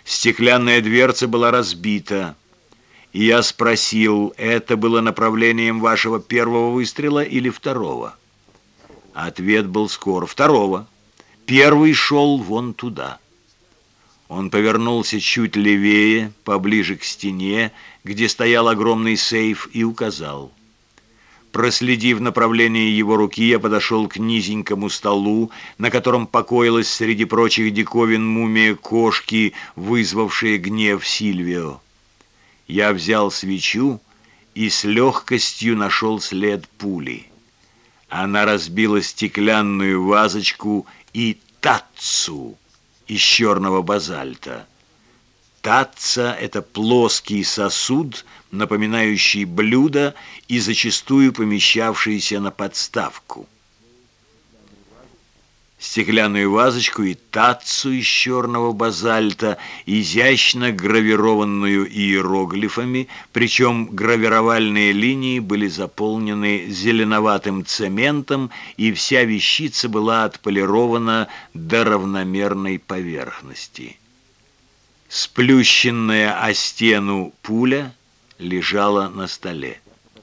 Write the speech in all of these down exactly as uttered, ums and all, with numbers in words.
Стеклянная дверца была разбита, и я спросил, это было направлением вашего первого выстрела или второго? Ответ был скор: второго. Первый шел вон туда. Он повернулся чуть левее, поближе к стене, где стоял огромный сейф, и указал. Проследив направление его руки, я подошел к низенькому столу, на котором покоилась среди прочих диковин мумия кошки, вызвавшая гнев Сильвио. Я взял свечу и с легкостью нашел след пули. Она разбила стеклянную вазочку и таццу из черного базальта. Татца — это плоский сосуд, напоминающий блюдо и зачастую помещавшийся на подставку. Стеклянную вазочку и таццу из черного базальта, изящно гравированную иероглифами, причем гравировальные линии были заполнены зеленоватым цементом, и вся вещица была отполирована до равномерной поверхности. Сплющенная о стену пуля лежала на столе.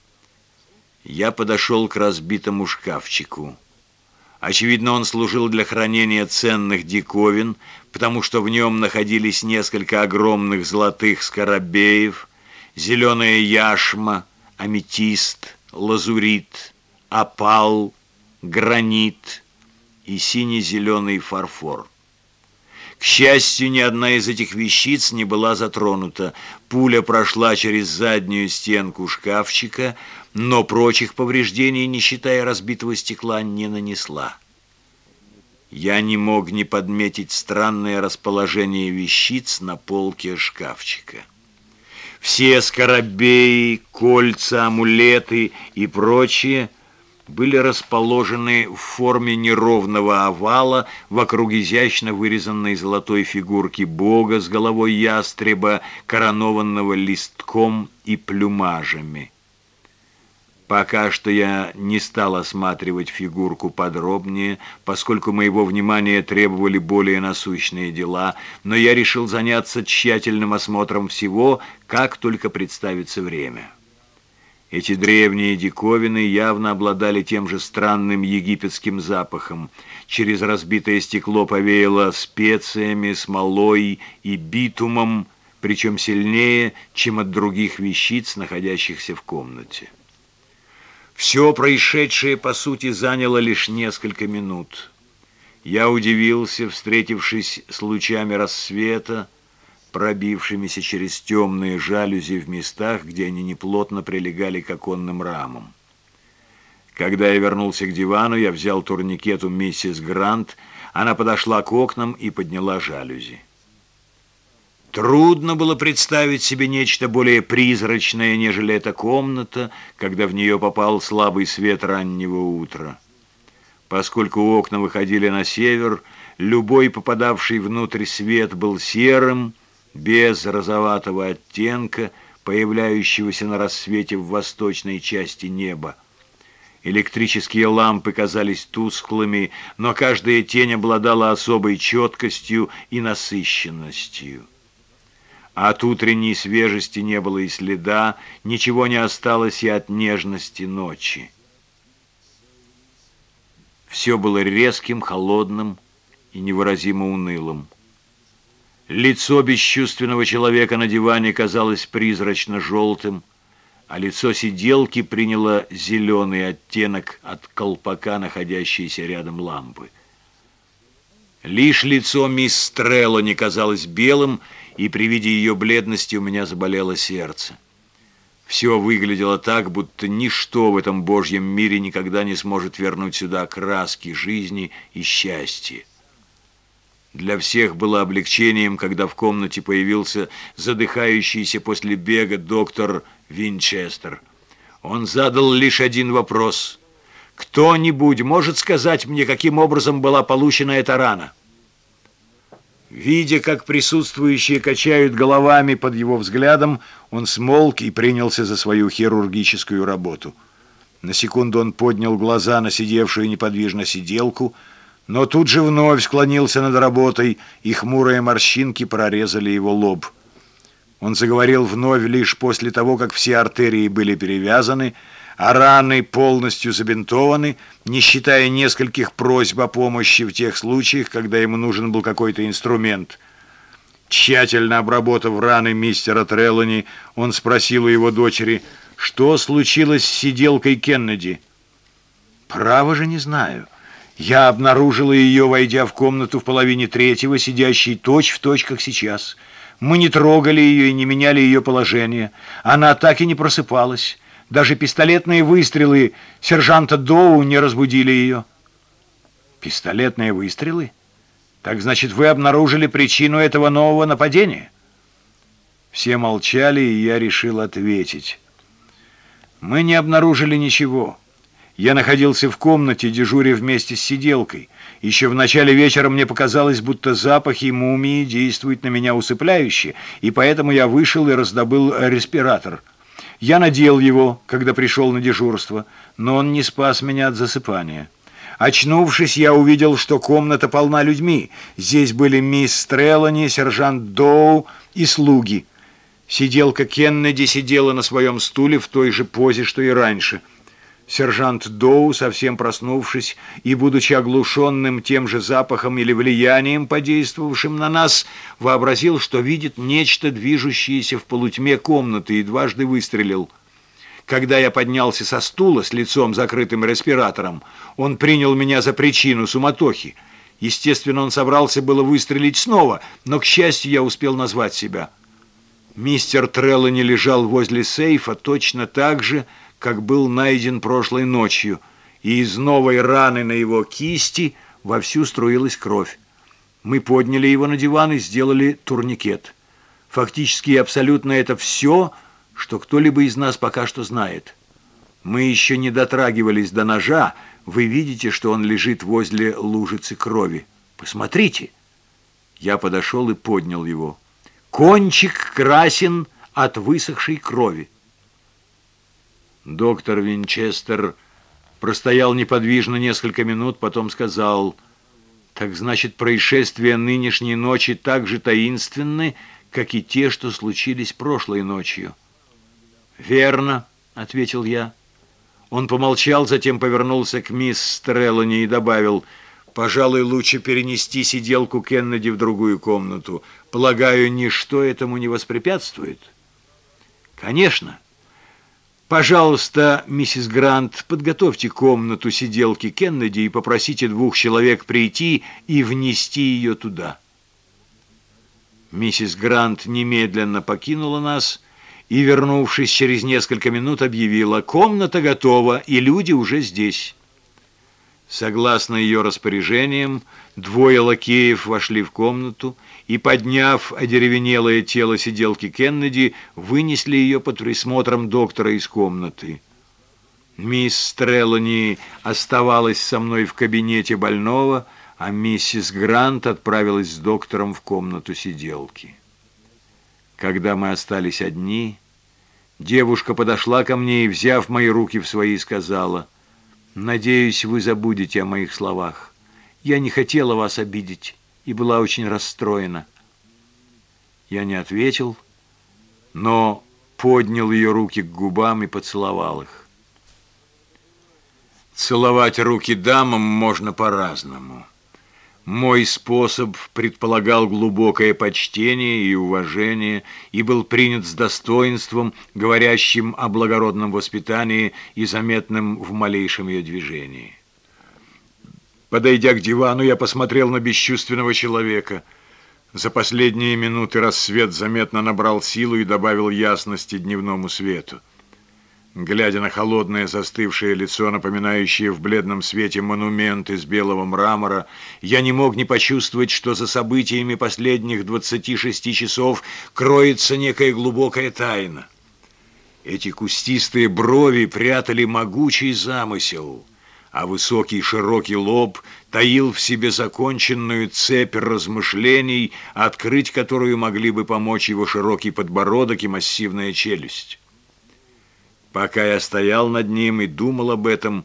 Я подошел к разбитому шкафчику. Очевидно, он служил для хранения ценных диковин, потому что в нем находились несколько огромных золотых скоробеев, зеленая яшма, аметист, лазурит, опал, гранит и сине-зеленый фарфор. К счастью, ни одна из этих вещиц не была затронута. Пуля прошла через заднюю стенку шкафчика, но прочих повреждений, не считая разбитого стекла, не нанесла. Я не мог не подметить странное расположение вещиц на полке шкафчика. Все скоробеи, кольца, амулеты и прочее были расположены в форме неровного овала вокруг изящно вырезанной золотой фигурки бога с головой ястреба, коронованного листком и плюмажами. Пока что я не стал осматривать фигурку подробнее, поскольку моего внимания требовали более насущные дела, но я решил заняться тщательным осмотром всего, как только представится время. Эти древние диковины явно обладали тем же странным египетским запахом. Через разбитое стекло повеяло специями, смолой и битумом, причем сильнее, чем от других вещиц, находящихся в комнате. Все происшедшее, по сути, заняло лишь несколько минут. Я удивился, встретившись с лучами рассвета, пробившимися через темные жалюзи в местах, где они неплотно прилегали к оконным рамам. Когда я вернулся к дивану, я взял турникет у миссис Грант. Она подошла к окнам и подняла жалюзи. Трудно было представить себе нечто более призрачное, нежели эта комната, когда в нее попал слабый свет раннего утра. Поскольку окна выходили на север, любой попадавший внутрь свет был серым, без розоватого оттенка, появляющегося на рассвете в восточной части неба. Электрические лампы казались тусклыми, но каждая тень обладала особой четкостью и насыщенностью. От утренней свежести не было и следа, ничего не осталось и от нежности ночи. Все было резким, холодным и невыразимо унылым. Лицо бесчувственного человека на диване казалось призрачно-желтым, а лицо сиделки приняло зеленый оттенок от колпака, находящейся рядом лампы. Лишь лицо мисс Стрелло не казалось белым, и при виде ее бледности у меня заболело сердце. Все выглядело так, будто ничто в этом Божьем мире никогда не сможет вернуть сюда краски жизни и счастья. Для всех было облегчением, когда в комнате появился задыхающийся после бега доктор Винчестер. Он задал лишь один вопрос. «Кто-нибудь может сказать мне, каким образом была получена эта рана?» Видя, как присутствующие качают головами под его взглядом, он смолк и принялся за свою хирургическую работу. На секунду он поднял глаза на сидевшую неподвижно сиделку, но тут же вновь склонился над работой, и хмурые морщинки прорезали его лоб. Он заговорил вновь лишь после того, как все артерии были перевязаны, а раны полностью забинтованы, не считая нескольких просьб о помощи в тех случаях, когда ему нужен был какой-то инструмент. Тщательно обработав раны мистера Трелани, он спросил у его дочери, что случилось с сиделкой Кеннеди. «Право же не знаю. Я обнаружила ее, войдя в комнату в половине третьего, сидящей точь-в-точь, как сейчас. Мы не трогали ее и не меняли ее положение. Она так и не просыпалась. Даже пистолетные выстрелы сержанта Доу не разбудили ее». «Пистолетные выстрелы? Так значит, вы обнаружили причину этого нового нападения?» Все молчали, и я решил ответить. «Мы не обнаружили ничего. Я находился в комнате, дежуря вместе с сиделкой. Еще в начале вечера мне показалось, будто запахи мумии действуют на меня усыпляюще, и поэтому я вышел и раздобыл респиратор. Я надел его, когда пришел на дежурство, но он не спас меня от засыпания. Очнувшись, я увидел, что комната полна людьми. Здесь были мисс Трелани, сержант Доу и слуги. Сиделка Кеннеди сидела на своем стуле в той же позе, что и раньше. Сержант Доу, совсем проснувшись и будучи оглушенным тем же запахом или влиянием, подействовавшим на нас, вообразил, что видит нечто, движущееся в полутьме комнаты, и дважды выстрелил. Когда я поднялся со стула с лицом закрытым респиратором, он принял меня за причину суматохи. Естественно, он собрался было выстрелить снова, но, к счастью, я успел назвать себя. Мистер Трелани лежал возле сейфа точно так же, как был найден прошлой ночью, и из новой раны на его кисти вовсю струилась кровь. Мы подняли его на диван и сделали турникет. Фактически и абсолютно это все, что кто-либо из нас пока что знает. Мы еще не дотрагивались до ножа. Вы видите, что он лежит возле лужицы крови. Посмотрите. Я подошел и поднял его. Кончик красен от высохшей крови. Доктор Винчестер простоял неподвижно несколько минут, потом сказал: «Так значит, происшествия нынешней ночи так же таинственны, как и те, что случились прошлой ночью». «Верно», — ответил я. Он помолчал, затем повернулся к мисс Трелани и добавил: «Пожалуй, лучше перенести сиделку Кеннеди в другую комнату. Полагаю, ничто этому не воспрепятствует». «Конечно. Пожалуйста, миссис Грант, подготовьте комнату сиделки Кеннеди и попросите двух человек прийти и внести ее туда». Миссис Грант немедленно покинула нас и, вернувшись через несколько минут, объявила: «Комната готова, и люди уже здесь». Согласно ее распоряжениям, двое лакеев вошли в комнату и, подняв одеревенелое тело сиделки Кеннеди, вынесли ее под присмотром доктора из комнаты. Мисс Трелани оставалась со мной в кабинете больного, а миссис Грант отправилась с доктором в комнату сиделки. Когда мы остались одни, девушка подошла ко мне и, взяв мои руки в свои, сказала: «Надеюсь, вы забудете о моих словах. Я не хотела вас обидеть и была очень расстроена». Я не ответил, но поднял ее руки к губам и поцеловал их. Целовать руки дамам можно по-разному. Мой способ предполагал глубокое почтение и уважение и был принят с достоинством, говорящим о благородном воспитании и заметным в малейшем ее движении. Подойдя к дивану, я посмотрел на бесчувственного человека. За последние минуты рассвет заметно набрал силу и добавил ясности дневному свету. Глядя на холодное застывшее лицо, напоминающее в бледном свете монумент из белого мрамора, я не мог не почувствовать, что за событиями последних двадцати шести часов кроется некая глубокая тайна. Эти кустистые брови прятали могучий замысел, а высокий широкий лоб таил в себе законченную цепь размышлений, открыть которую могли бы помочь его широкий подбородок и массивная челюсть. Пока я стоял над ним и думал об этом,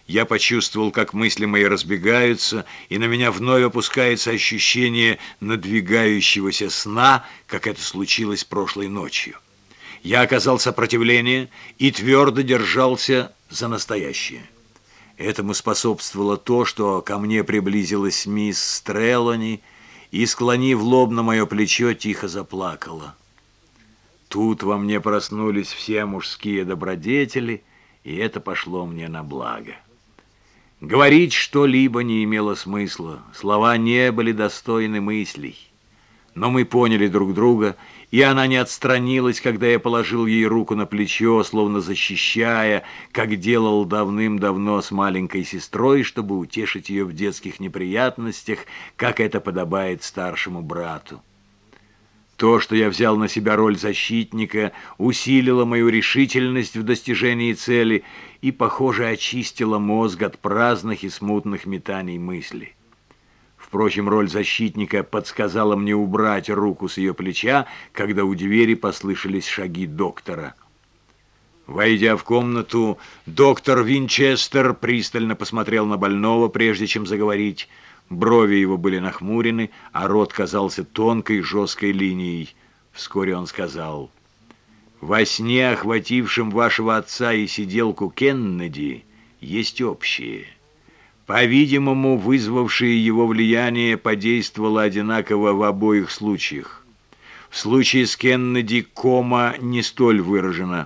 Я почувствовал, как мысли мои разбегаются, и на меня вновь опускается ощущение надвигающегося сна, как это случилось прошлой ночью. Я оказал сопротивление и твердо держался за настоящее. Этому способствовало то, что ко мне приблизилась мисс Трелани и, склонив лоб на мое плечо, тихо заплакала. Тут во мне проснулись все мужские добродетели, и это пошло мне на благо. Говорить что-либо не имело смысла, слова не были достойны мыслей. Но мы поняли друг друга, и она не отстранилась, когда я положил ей руку на плечо, словно защищая, как делал давным-давно с маленькой сестрой, чтобы утешить ее в детских неприятностях, как это подобает старшему брату. То, что я взял на себя роль защитника, усилило мою решительность в достижении цели и, похоже, очистило мозг от праздных и смутных метаний мыслей. Впрочем, роль защитника подсказала мне убрать руку с ее плеча, когда у двери послышались шаги доктора. Войдя в комнату, доктор Винчестер пристально посмотрел на больного, прежде чем заговорить. Брови его были нахмурены, а рот казался тонкой, жесткой линией. Вскоре он сказал: «Во сне, охватившем вашего отца и сиделку Кеннеди, есть общее. По-видимому, вызвавшее его влияние подействовало одинаково в обоих случаях. В случае с Кеннеди кома не столь выражена.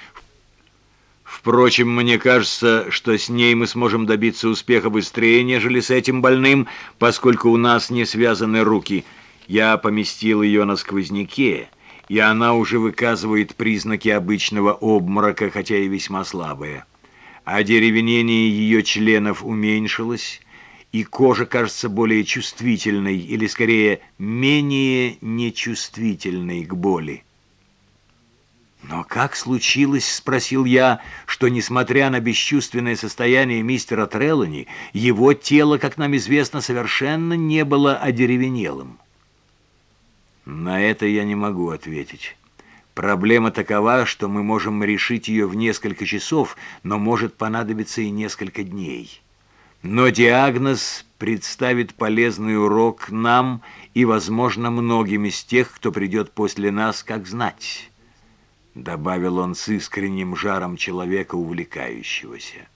Впрочем, мне кажется, что с ней мы сможем добиться успеха быстрее, нежели с этим больным, поскольку у нас не связаны руки. Я поместил ее на сквозняке, и она уже выказывает признаки обычного обморока, хотя и весьма слабые. Одеревенение ее членов уменьшилось, и кожа кажется более чувствительной, или, скорее, менее нечувствительной к боли. «Но как случилось, — спросил я, — что, несмотря на бесчувственное состояние мистера Трелани, его тело, как нам известно, совершенно не было одеревенелым?» На это я не могу ответить. Проблема такова, что мы можем решить ее в несколько часов, но может понадобиться и несколько дней. Но диагноз представит полезный урок нам и, возможно, многим из тех, кто придет после нас, как знать, — добавил он с искренним жаром человека, увлекающегося.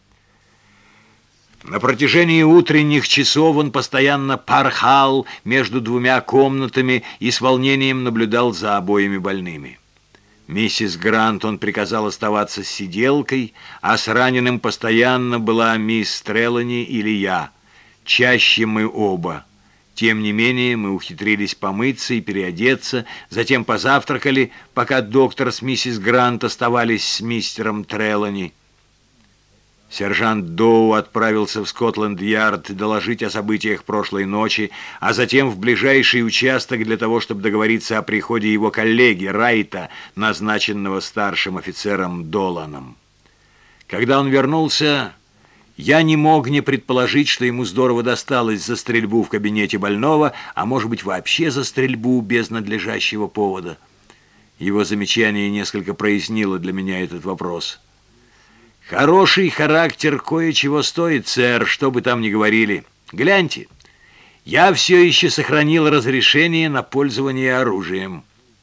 На протяжении утренних часов он постоянно порхал между двумя комнатами и с волнением наблюдал за обоими больными. Миссис Грант он приказал оставаться с сиделкой, а с раненым постоянно была мисс Трелани или я. Чаще мы оба. Тем не менее, мы ухитрились помыться и переодеться, затем позавтракали, пока доктор с миссис Грант оставались с мистером Трелани. Сержант Доу отправился в Скотланд-Ярд доложить о событиях прошлой ночи, а затем в ближайший участок для того, чтобы договориться о приходе его коллеги Райта, назначенного старшим офицером Доланом. Когда он вернулся, я не мог не предположить, что ему здорово досталось за стрельбу в кабинете больного, а может быть вообще за стрельбу без надлежащего повода. Его замечание несколько прояснило для меня этот вопрос. «Хороший характер кое-чего стоит, сэр, что бы там ни говорили. Гляньте, я все еще сохранил разрешение на пользование оружием».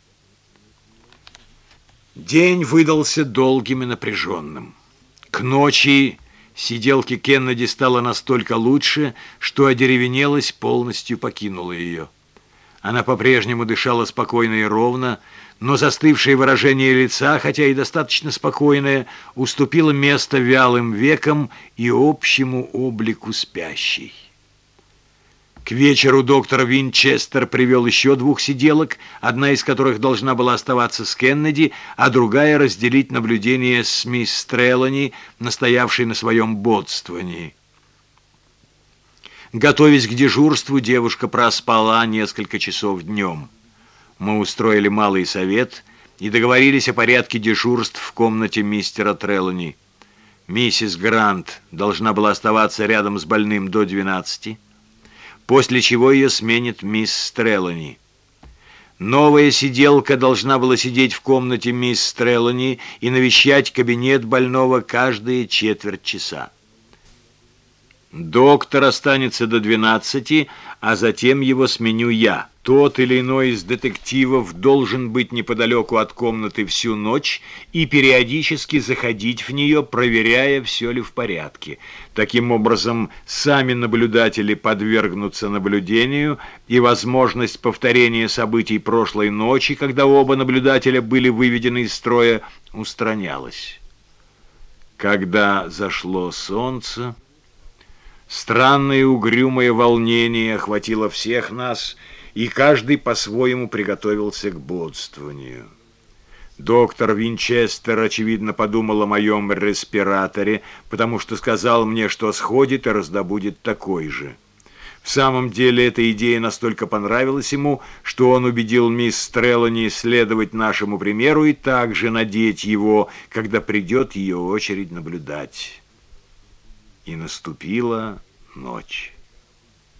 День выдался долгим и напряженным. К ночи сиделке Кеннеди стало настолько лучше, что одеревенелость полностью покинула ее. Она по-прежнему дышала спокойно и ровно, но застывшее выражение лица, хотя и достаточно спокойное, уступило место вялым векам и общему облику спящей. К вечеру доктор Винчестер привел еще двух сиделок, одна из которых должна была оставаться с Кеннеди, а другая разделить наблюдение с мисс Трелани, настоявшей на своем бодствовании. Готовясь к дежурству, девушка проспала несколько часов днем. Мы устроили малый совет и договорились о порядке дежурств в комнате мистера Трелани. Миссис Грант должна была оставаться рядом с больным до двенадцати, после чего ее сменит мисс Трелани. Новая сиделка должна была сидеть в комнате мисс Трелани и навещать кабинет больного каждые четверть часа. Доктор останется до двенадцати, а затем его сменю я. Тот или иной из детективов должен быть неподалеку от комнаты всю ночь и периодически заходить в нее, проверяя, все ли в порядке. Таким образом, сами наблюдатели подвергнутся наблюдению, и возможность повторения событий прошлой ночи, когда оба наблюдателя были выведены из строя, устранялась. Когда зашло солнце, странное угрюмое волнение охватило всех нас, и каждый по-своему приготовился к бодствованию. Доктор Винчестер, очевидно, подумал о моем респираторе, потому что сказал мне, что сходит и раздобудет такой же. В самом деле, эта идея настолько понравилась ему, что он убедил мисс Трелани следовать нашему примеру и также надеть его, когда придет ее очередь наблюдать. И наступила ночь.